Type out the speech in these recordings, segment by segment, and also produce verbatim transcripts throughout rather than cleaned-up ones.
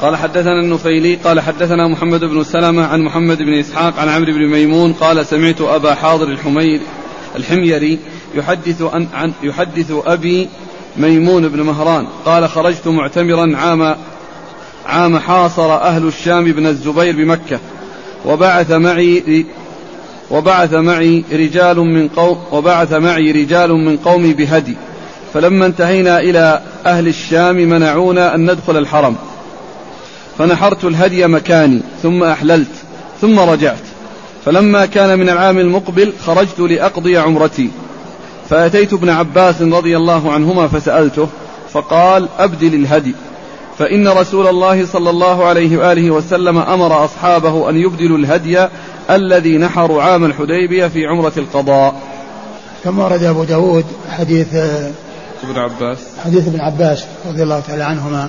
قال حدثنا النفيلي قال حدثنا محمد بن سلمة عن محمد بن إسحاق عن عمرو بن ميمون قال سمعت أبا حاضر الحمير الحميري يحدث عن, عن يحدث أبي ميمون بن مهران قال خرجت معتمرا عام عام حاصر أهل الشام بن الزبير بمكة وبعث معي وبعث معي رجال من قوم وبعث معي رجال من قومي بهدي، فلما انتهينا إلى أهل الشام منعونا أن ندخل الحرم، فنحرت الهدي مكاني ثم أحللت ثم رجعت، فلما كان من العام المقبل خرجت لأقضي عمرتي، فأتيت ابن عباس رضي الله عنهما فسألته فقال أبدل الهدي، فإن رسول الله صلى الله عليه وآله وسلم أمر أصحابه أن يبدلوا الهدي الذي نحروا عام الحديبية في عمرة القضاء. ثم ورد أبو داود حديث ابن عباس حديث ابن عباس رضي الله تعالى عنهما،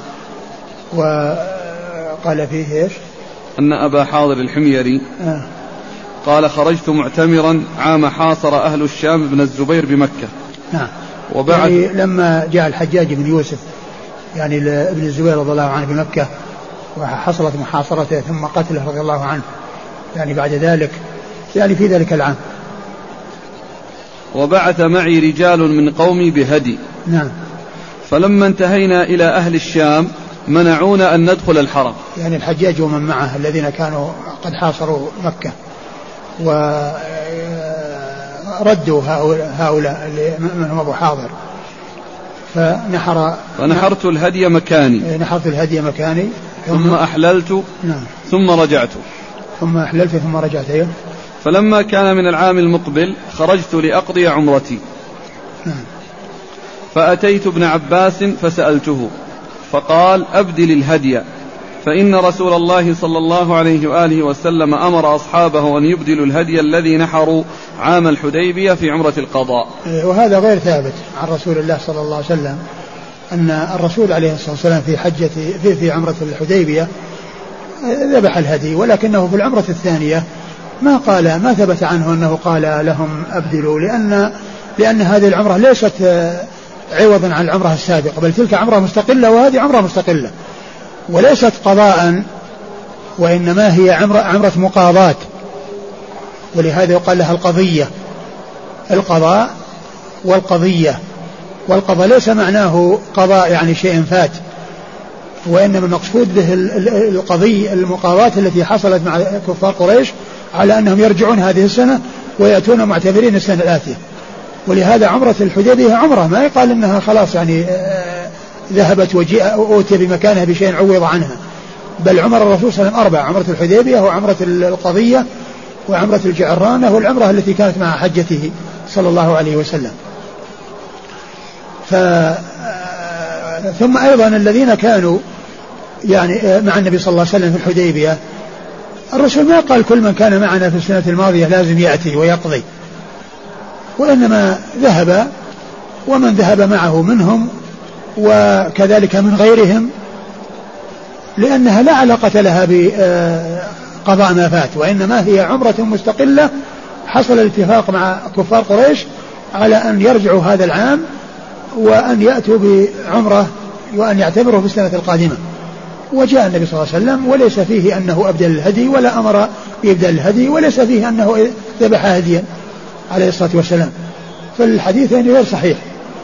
وقال فيه إيش؟ أن أبا حاضر الحميري آه. قال خرجت معتمرا عام حاصر أهل الشام بن الزبير بمكة. نعم. وبعد يعني لما جاء الحجاج بن يوسف يعني ابن الزبير رضي الله عنه بمكة وحصلت محاصرته ثم قتله رضي الله عنه يعني بعد ذلك يعني في ذلك العام. وبعث معي رجال من قومي بهدي. نعم. فلما انتهينا إلى أهل الشام منعونا أن ندخل الحرم، يعني الحجاج ومن معه الذين كانوا قد حاصروا مكة وردوا هؤلاء من هم أبو حاضر، فنحر فنحرت الهدي مكاني نحرت الهدي مكاني ثم, ثم أحللت. نعم. ثم رجعت ثم أحللت ثم رجعت. أيه. فلما كان من العام المقبل خرجت لأقضي عمرتي. نعم. فأتيت ابن عباس فسألته فقال أبدل الهدي، فإن رسول الله صلى الله عليه وآله وسلم أمر أصحابه أن يبدلوا الهدي الذي نحروا عام الحديبية في عمرة القضاء. وهذا غير ثابت عن رسول الله صلى الله عليه وسلم أن الرسول عليه الصلاة والسلام في حجة في, في عمرة الحديبية ذبح الهدي، ولكنه في العمرة الثانية ما قال ما ثبت عنه أنه قال لهم أبدلوا، لأن لأن هذه العمرة ليست عوضا عن العمرة السابقة، بل تلك عمرة مستقلة وهذه عمرة مستقلة وليست قضاء، وإنما هي عمرة, عمرة مقاضاة، ولهذا يقال لها القضية. القضاء والقضية، والقضاء ليس معناه قضاء يعني شيء فات، وإنما المقصود به القضية المقاضاة التي حصلت مع كفار قريش على أنهم يرجعون هذه السنة ويأتون معتبرين السنة الآتية. ولهذا عمرة الحديبية عمرة ما يقال إنها خلاص يعني ذهبت وجاء أوتي بمكانها بشيء عوض عنها، بل عمر الرسول صلى الله عليه وسلم أربع: عمرة الحديبية وعمرة القضية وعمرة الجعرانة والعمرة التي كانت مع حجته صلى الله عليه وسلم. ف ثم أيضا الذين كانوا يعني مع النبي صلى الله عليه وسلم في الحديبية، الرسول ما قال كل من كان معنا في السنة الماضية لازم يأتي ويقضي، وإنما ذهب ومن ذهب معه منهم وكذلك من غيرهم، لأنها لا علاقة لها بقضاء ما فات، وإنما هي عمرة مستقلة حصل الاتفاق مع كفار قريش على أن يرجعوا هذا العام وأن يأتوا بعمرة وأن يعتبروا في السنة القادمة. وجاء النبي صلى الله عليه وسلم وليس فيه أنه أبدل الهدي ولا أمر بإبدال الهدي، وليس فيه أنه ذبح هديا عليه الصلاة والسلام، فالحديث يعني غير صحيح.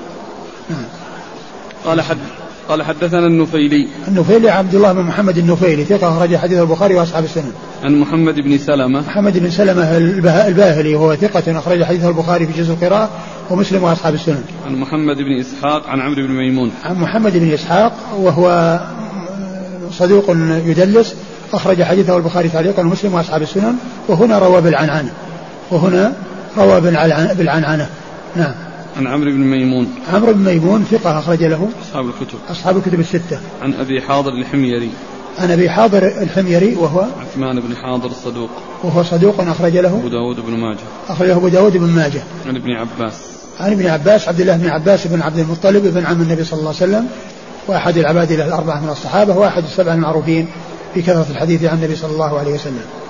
قال حد قال حدثنا النفيلي النفيلي عبد الله بن محمد النفيلي ثقة أخرج حديث البخاري وأصحاب السنن. عن محمد بن سلمة محمد بن سلمة الباهلي وهو ثقة أخرج حديث البخاري في جزء القراءة ومسلم وأصحاب السنن. عن محمد بن إسحاق عن عمرو بن ميمون عن محمد بن إسحاق وهو صدوق يدلس أخرج حديثه البخاري تعليقا ومسلم وأصحاب السنن، وهنا روى بالعنعنة وهنا روى بالعنعنة. نعم. عن عمرو بن ميمون عمرو بن ميمون ثقة أخرج له أصحاب الكتب أصحاب الكتب الستة. عن أبي حاضر الحميري عن أبي حاضر الحميري وهو عثمان بن حاضر الصدوق وهو صدوق أخرج له أبو داود بن ماجه أخرجه أبو داود بن ماجه. عن ابن عباس عن ابن عباس عبد الله بن عباس بن عبد المطلب بن عم النبي صلى الله عليه وسلم، وأحد العباد الأربعة من الصحابة، وأحد السبعة المعروفين بكثرة الحديث عن النبي صلى الله عليه وسلم.